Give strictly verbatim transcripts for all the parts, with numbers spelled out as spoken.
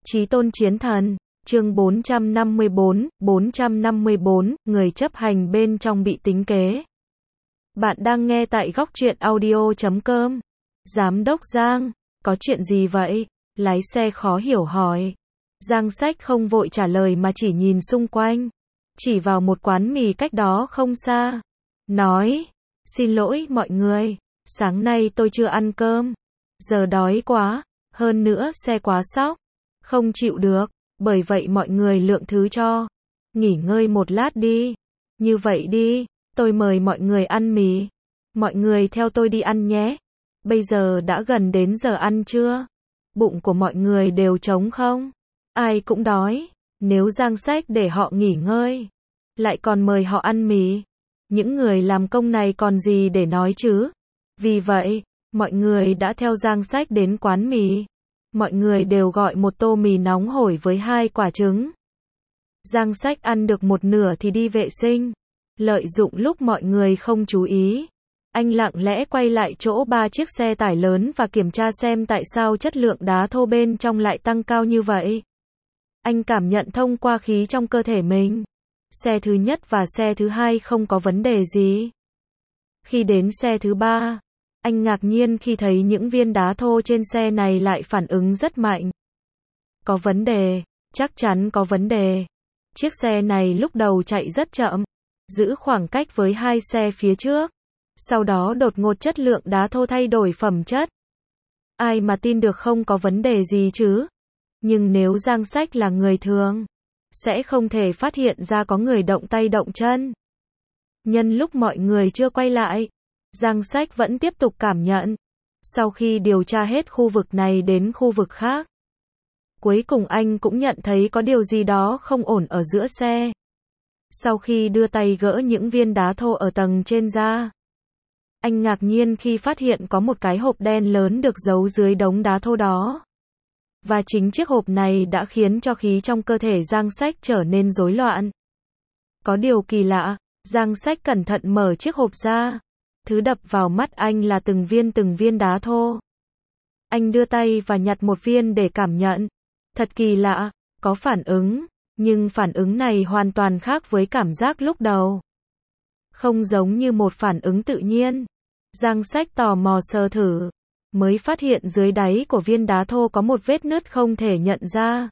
Chí tôn chiến thần, chương bốn trăm năm mươi bốn, bốn trăm năm mươi bốn, người chấp hành bên trong bị tính kế. Bạn đang nghe tại góc truyện audio chấm com. Giám đốc Giang, có chuyện gì vậy? Lái xe khó hiểu hỏi. Giang Sách không vội trả lời mà chỉ nhìn xung quanh, chỉ vào một quán mì cách đó không xa. Nói, xin lỗi mọi người, sáng nay tôi chưa ăn cơm. Giờ đói quá, hơn nữa xe quá sóc, không chịu được, bởi vậy mọi người lượng thứ cho. Nghỉ ngơi một lát đi. Như vậy đi, tôi mời mọi người ăn mì. Mọi người theo tôi đi ăn nhé. Bây giờ đã gần đến giờ ăn trưa. Bụng của mọi người đều trống không? Ai cũng đói. Nếu Giang Sách để họ nghỉ ngơi, lại còn mời họ ăn mì, những người làm công này còn gì để nói chứ? Vì vậy, mọi người đã theo Giang Sách đến quán mì. Mọi người đều gọi một tô mì nóng hổi với hai quả trứng. Giang Sách ăn được một nửa thì đi vệ sinh. Lợi dụng lúc mọi người không chú ý, anh lặng lẽ quay lại chỗ ba chiếc xe tải lớn và kiểm tra xem tại sao chất lượng đá thô bên trong lại tăng cao như vậy. Anh cảm nhận thông qua khí trong cơ thể mình. Xe thứ nhất và xe thứ hai không có vấn đề gì. Khi đến xe thứ ba, anh ngạc nhiên khi thấy những viên đá thô trên xe này lại phản ứng rất mạnh. Có vấn đề, chắc chắn có vấn đề. Chiếc xe này lúc đầu chạy rất chậm, giữ khoảng cách với hai xe phía trước. Sau đó đột ngột chất lượng đá thô thay đổi phẩm chất. Ai mà tin được không có vấn đề gì chứ? Nhưng nếu Giang Sách là người thường, sẽ không thể phát hiện ra có người động tay động chân. Nhân lúc mọi người chưa quay lại, Giang Sách vẫn tiếp tục cảm nhận. Sau khi điều tra hết khu vực này đến khu vực khác, cuối cùng anh cũng nhận thấy có điều gì đó không ổn ở giữa xe. Sau khi đưa tay gỡ những viên đá thô ở tầng trên ra, anh ngạc nhiên khi phát hiện có một cái hộp đen lớn được giấu dưới đống đá thô đó. Và chính chiếc hộp này đã khiến cho khí trong cơ thể Giang Sách trở nên rối loạn. Có điều kỳ lạ, Giang Sách cẩn thận mở chiếc hộp ra. Thứ đập vào mắt anh là từng viên từng viên đá thô. Anh đưa tay và nhặt một viên để cảm nhận. Thật kỳ lạ, có phản ứng, nhưng phản ứng này hoàn toàn khác với cảm giác lúc đầu. Không giống như một phản ứng tự nhiên. Giang Sách tò mò sờ thử, mới phát hiện dưới đáy của viên đá thô có một vết nứt không thể nhận ra.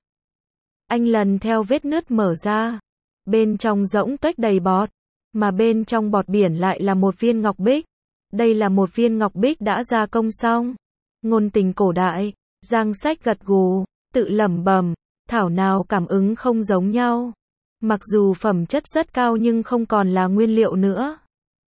Anh lần theo vết nứt mở ra. Bên trong rỗng tuếch đầy bọt, mà bên trong bọt biển lại là một viên ngọc bích. Đây là một viên ngọc bích đã gia công xong. Ngôn tình cổ đại, Giang Sách gật gù, tự lẩm bẩm, thảo nào cảm ứng không giống nhau. Mặc dù phẩm chất rất cao nhưng không còn là nguyên liệu nữa,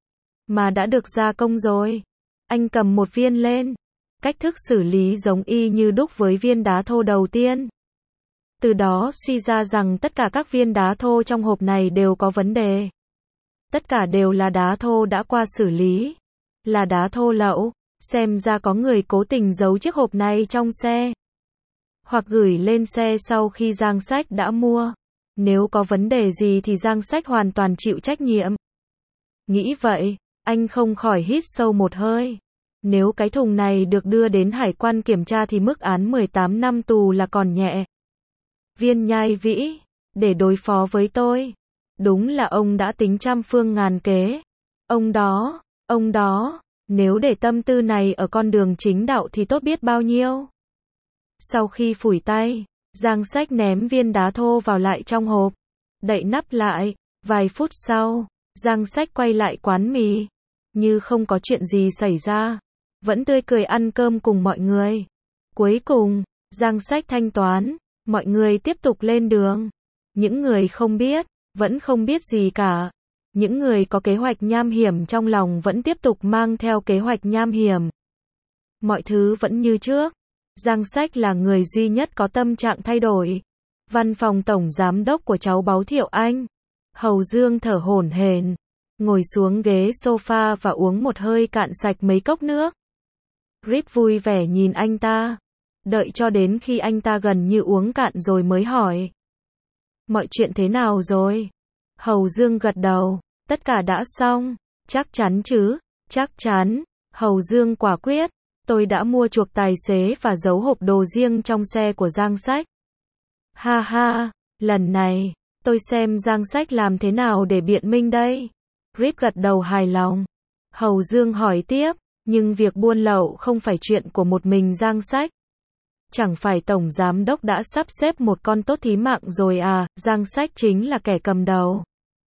mà đã được gia công rồi. Anh cầm một viên lên. Cách thức xử lý giống y như đúc với viên đá thô đầu tiên. Từ đó suy ra rằng tất cả các viên đá thô trong hộp này đều có vấn đề. Tất cả đều là đá thô đã qua xử lý. Là đá thô lậu. Xem ra có người cố tình giấu chiếc hộp này trong xe, hoặc gửi lên xe sau khi Giang Sách đã mua. Nếu có vấn đề gì thì Giang Sách hoàn toàn chịu trách nhiệm. Nghĩ vậy, anh không khỏi hít sâu một hơi. Nếu cái thùng này được đưa đến hải quan kiểm tra thì mức án mười tám năm tù là còn nhẹ. Viên Nhai Vĩ, để đối phó với tôi, đúng là ông đã tính trăm phương ngàn kế. Ông đó, ông đó, nếu để tâm tư này ở con đường chính đạo thì tốt biết bao nhiêu. Sau khi phủi tay, Giang Sách ném viên đá thô vào lại trong hộp, đậy nắp lại. Vài phút sau, Giang Sách quay lại quán mì, như không có chuyện gì xảy ra, vẫn tươi cười ăn cơm cùng mọi người. Cuối cùng, Giang Sách thanh toán, mọi người tiếp tục lên đường. Những người không biết, vẫn không biết gì cả. Những người có kế hoạch nham hiểm trong lòng vẫn tiếp tục mang theo kế hoạch nham hiểm. Mọi thứ vẫn như trước. Giang Sách là người duy nhất có tâm trạng thay đổi. Văn phòng tổng giám đốc của cháu báu Thiệu Anh. Hầu Dương thở hổn hển, ngồi xuống ghế sofa và uống một hơi cạn sạch mấy cốc nước. Rip vui vẻ nhìn anh ta, đợi cho đến khi anh ta gần như uống cạn rồi mới hỏi. Mọi chuyện thế nào rồi? Hầu Dương gật đầu, tất cả đã xong. Chắc chắn chứ? Chắc chắn. Hầu Dương quả quyết, tôi đã mua chuộc tài xế và giấu hộp đồ riêng trong xe của Giang Sách. Ha ha, lần này, tôi xem Giang Sách làm thế nào để biện minh đây. Rip gật đầu hài lòng. Hầu Dương hỏi tiếp, nhưng việc buôn lậu không phải chuyện của một mình Giang Sách. Chẳng phải Tổng Giám Đốc đã sắp xếp một con tốt thí mạng rồi à, Giang Sách chính là kẻ cầm đầu.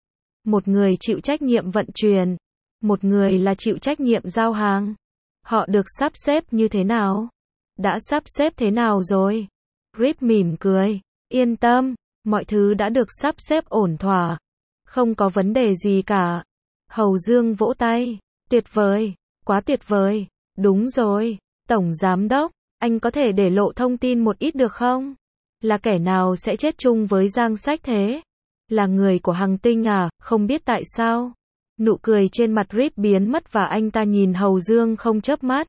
Một người chịu trách nhiệm vận chuyển, một người là chịu trách nhiệm giao hàng. Họ được sắp xếp như thế nào? Đã sắp xếp thế nào rồi? Rip mỉm cười, yên tâm, mọi thứ đã được sắp xếp ổn thỏa. Không có vấn đề gì cả. Hầu Dương vỗ tay, tuyệt vời, quá tuyệt vời, đúng rồi, Tổng Giám Đốc, anh có thể để lộ thông tin một ít được không? Là kẻ nào sẽ chết chung với Giang Sách thế? Là người của Hằng Tinh à, không biết tại sao. Nụ cười trên mặt Rip biến mất và anh ta nhìn Hầu Dương không chớp mắt.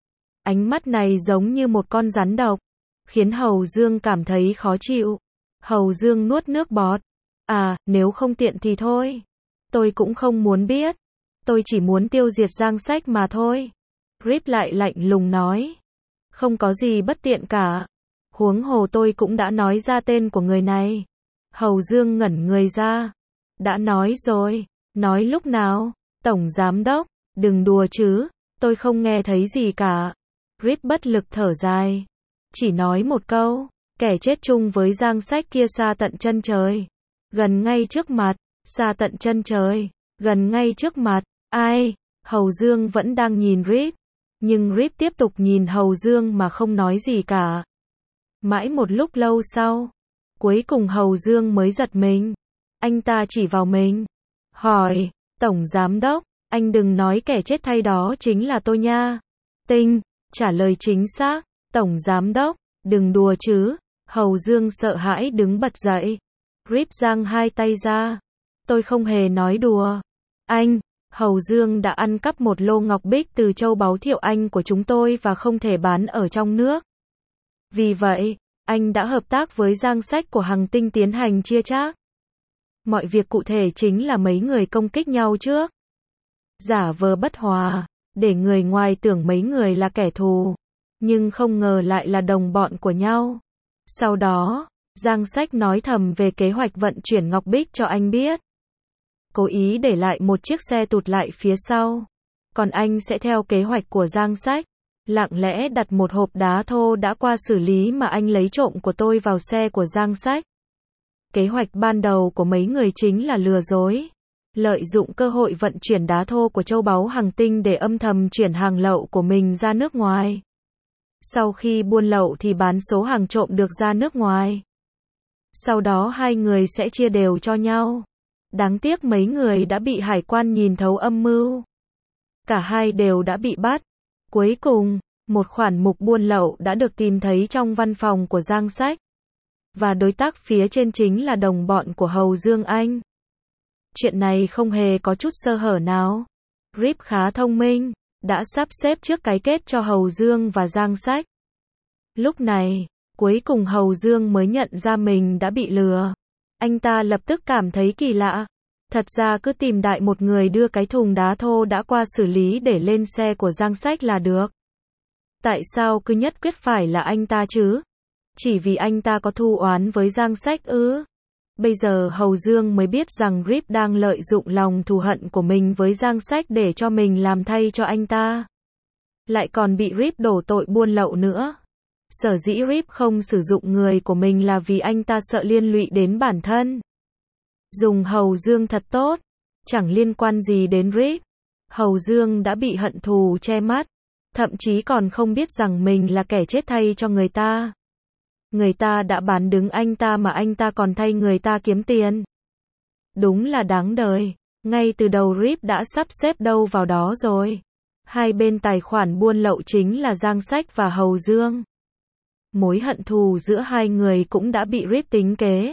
Ánh mắt này giống như một con rắn độc, khiến Hầu Dương cảm thấy khó chịu. Hầu Dương nuốt nước bọt. À, nếu không tiện thì thôi. Tôi cũng không muốn biết. Tôi chỉ muốn tiêu diệt Giang Sách mà thôi. Rip lại lạnh lùng nói. Không có gì bất tiện cả. Huống hồ tôi cũng đã nói ra tên của người này. Hầu Dương ngẩn người ra. Đã nói rồi. Nói lúc nào? Tổng Giám Đốc, đừng đùa chứ. Tôi không nghe thấy gì cả. Rip bất lực thở dài. Chỉ nói một câu. Kẻ chết chung với Giang Sách kia xa tận chân trời. Gần ngay trước mặt. Xa tận chân trời. Gần ngay trước mặt. Ai? Hầu Dương vẫn đang nhìn Rip. Nhưng Rip tiếp tục nhìn Hầu Dương mà không nói gì cả. Mãi một lúc lâu sau. Cuối cùng Hầu Dương mới giật mình. Anh ta chỉ vào mình. Hỏi. Tổng Giám Đốc. Anh đừng nói kẻ chết thay đó chính là tôi nha. Tinh. Trả lời chính xác. Tổng Giám Đốc. Đừng đùa chứ. Hầu Dương sợ hãi đứng bật dậy. Rip giang hai tay ra. Tôi không hề nói đùa. Anh. Hầu Dương đã ăn cắp một lô ngọc bích từ châu báu Thiệu Anh của chúng tôi và không thể bán ở trong nước. Vì vậy, anh đã hợp tác với Giang Sách của Hằng Tinh tiến hành chia chác. Mọi việc cụ thể chính là mấy người công kích nhau trước. Giả vờ bất hòa, để người ngoài tưởng mấy người là kẻ thù. Nhưng không ngờ lại là đồng bọn của nhau. Sau đó, Giang Sách nói thầm về kế hoạch vận chuyển ngọc bích cho anh biết. Cố ý để lại một chiếc xe tụt lại phía sau. Còn anh sẽ theo kế hoạch của Giang Sách. Lặng lẽ đặt một hộp đá thô đã qua xử lý mà anh lấy trộm của tôi vào xe của Giang Sách. Kế hoạch ban đầu của mấy người chính là lừa dối. Lợi dụng cơ hội vận chuyển đá thô của châu báu Hằng Tinh để âm thầm chuyển hàng lậu của mình ra nước ngoài. Sau khi buôn lậu thì bán số hàng trộm được ra nước ngoài. Sau đó hai người sẽ chia đều cho nhau. Đáng tiếc mấy người đã bị hải quan nhìn thấu âm mưu. Cả hai đều đã bị bắt. Cuối cùng, một khoản mục buôn lậu đã được tìm thấy trong văn phòng của Giang Sách. Và đối tác phía trên chính là đồng bọn của Hầu Dương Anh. Chuyện này không hề có chút sơ hở nào. Rip khá thông minh, đã sắp xếp trước cái kết cho Hầu Dương và Giang Sách. Lúc này, cuối cùng Hầu Dương mới nhận ra mình đã bị lừa. Anh ta lập tức cảm thấy kỳ lạ. Thật ra cứ tìm đại một người đưa cái thùng đá thô đã qua xử lý để lên xe của Giang Sách là được. Tại sao cứ nhất quyết phải là anh ta chứ? Chỉ vì anh ta có thù oán với Giang Sách ư? Bây giờ Hầu Dương mới biết rằng Rip đang lợi dụng lòng thù hận của mình với Giang Sách để cho mình làm thay cho anh ta. Lại còn bị Rip đổ tội buôn lậu nữa. Sở dĩ Rip không sử dụng người của mình là vì anh ta sợ liên lụy đến bản thân. Dùng Hầu Dương thật tốt, chẳng liên quan gì đến Rip. Hầu Dương đã bị hận thù che mắt, thậm chí còn không biết rằng mình là kẻ chết thay cho người ta. Người ta đã bán đứng anh ta mà anh ta còn thay người ta kiếm tiền. Đúng là đáng đời, ngay từ đầu Rip đã sắp xếp đâu vào đó rồi. Hai bên tài khoản buôn lậu chính là Giang Sách và Hầu Dương. Mối hận thù giữa hai người cũng đã bị Rip tính kế.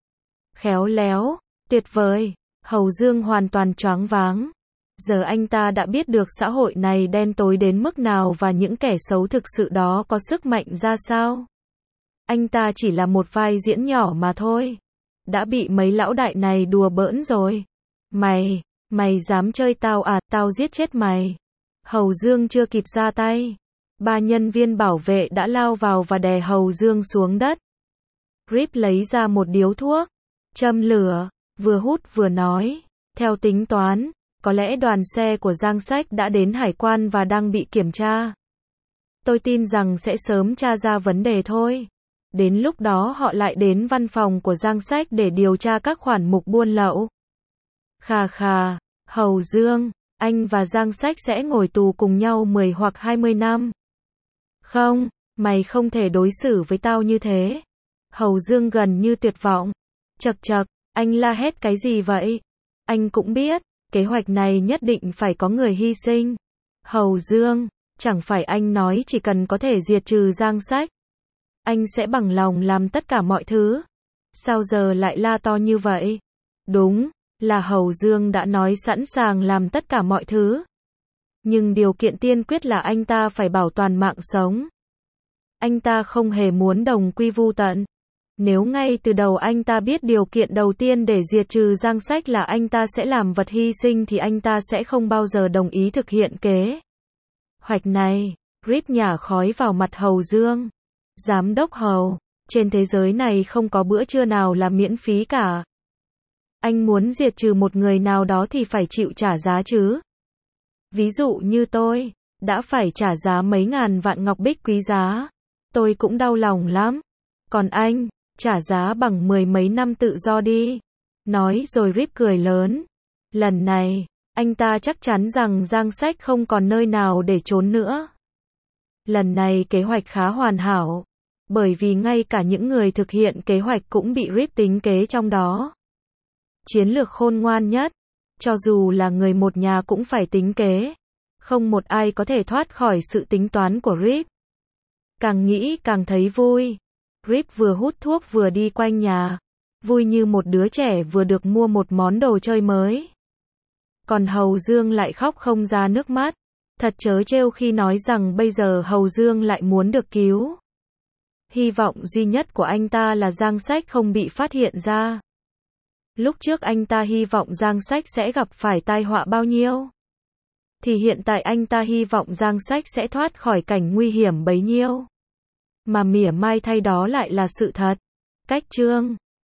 Khéo léo, tuyệt vời, Hầu Dương hoàn toàn choáng váng. Giờ anh ta đã biết được xã hội này đen tối đến mức nào và những kẻ xấu thực sự đó có sức mạnh ra sao. Anh ta chỉ là một vai diễn nhỏ mà thôi. Đã bị mấy lão đại này đùa bỡn rồi. Mày, mày dám chơi tao à, tao giết chết mày. Hầu Dương chưa kịp ra tay. Ba nhân viên bảo vệ đã lao vào và đè Hầu Dương xuống đất. Rip lấy ra một điếu thuốc, châm lửa, vừa hút vừa nói. Theo tính toán, có lẽ đoàn xe của Giang Sách đã đến hải quan và đang bị kiểm tra. Tôi tin rằng sẽ sớm tra ra vấn đề thôi. Đến lúc đó họ lại đến văn phòng của Giang Sách để điều tra các khoản mục buôn lậu. Khà khà, Hầu Dương, anh và Giang Sách sẽ ngồi tù cùng nhau mười hoặc hai mươi năm. Không, mày không thể đối xử với tao như thế. Hầu Dương gần như tuyệt vọng. Chậc chậc, anh la hét cái gì vậy? Anh cũng biết, kế hoạch này nhất định phải có người hy sinh. Hầu Dương, chẳng phải anh nói chỉ cần có thể diệt trừ Giang Sách, anh sẽ bằng lòng làm tất cả mọi thứ. Sao giờ lại la to như vậy? Đúng, là Hầu Dương đã nói sẵn sàng làm tất cả mọi thứ. Nhưng điều kiện tiên quyết là anh ta phải bảo toàn mạng sống. Anh ta không hề muốn đồng quy vu tận. Nếu ngay từ đầu anh ta biết điều kiện đầu tiên để diệt trừ Giang Sách là anh ta sẽ làm vật hy sinh thì anh ta sẽ không bao giờ đồng ý thực hiện kế hoạch này. Rip nhả khói vào mặt Hầu Dương. Giám đốc Hầu, trên thế giới này không có bữa trưa nào là miễn phí cả. Anh muốn diệt trừ một người nào đó thì phải chịu trả giá chứ. Ví dụ như tôi, đã phải trả giá mấy ngàn vạn ngọc bích quý giá. Tôi cũng đau lòng lắm. Còn anh, trả giá bằng mười mấy năm tự do đi. Nói rồi Rip cười lớn. Lần này, anh ta chắc chắn rằng Giang Sách không còn nơi nào để trốn nữa. Lần này kế hoạch khá hoàn hảo. Bởi vì ngay cả những người thực hiện kế hoạch cũng bị Rip tính kế trong đó. Chiến lược khôn ngoan nhất. Cho dù là người một nhà cũng phải tính kế. Không một ai có thể thoát khỏi sự tính toán của Rip. Càng nghĩ càng thấy vui. Rip vừa hút thuốc vừa đi quanh nhà. Vui như một đứa trẻ vừa được mua một món đồ chơi mới. Còn Hầu Dương lại khóc không ra nước mắt. Thật trớ trêu khi nói rằng bây giờ Hầu Dương lại muốn được cứu. Hy vọng duy nhất của anh ta là Giang Sách không bị phát hiện ra. Lúc trước anh ta hy vọng Giang Sách sẽ gặp phải tai họa bao nhiêu. Thì hiện tại anh ta hy vọng Giang Sách sẽ thoát khỏi cảnh nguy hiểm bấy nhiêu. Mà mỉa mai thay đó lại là sự thật. Cách chương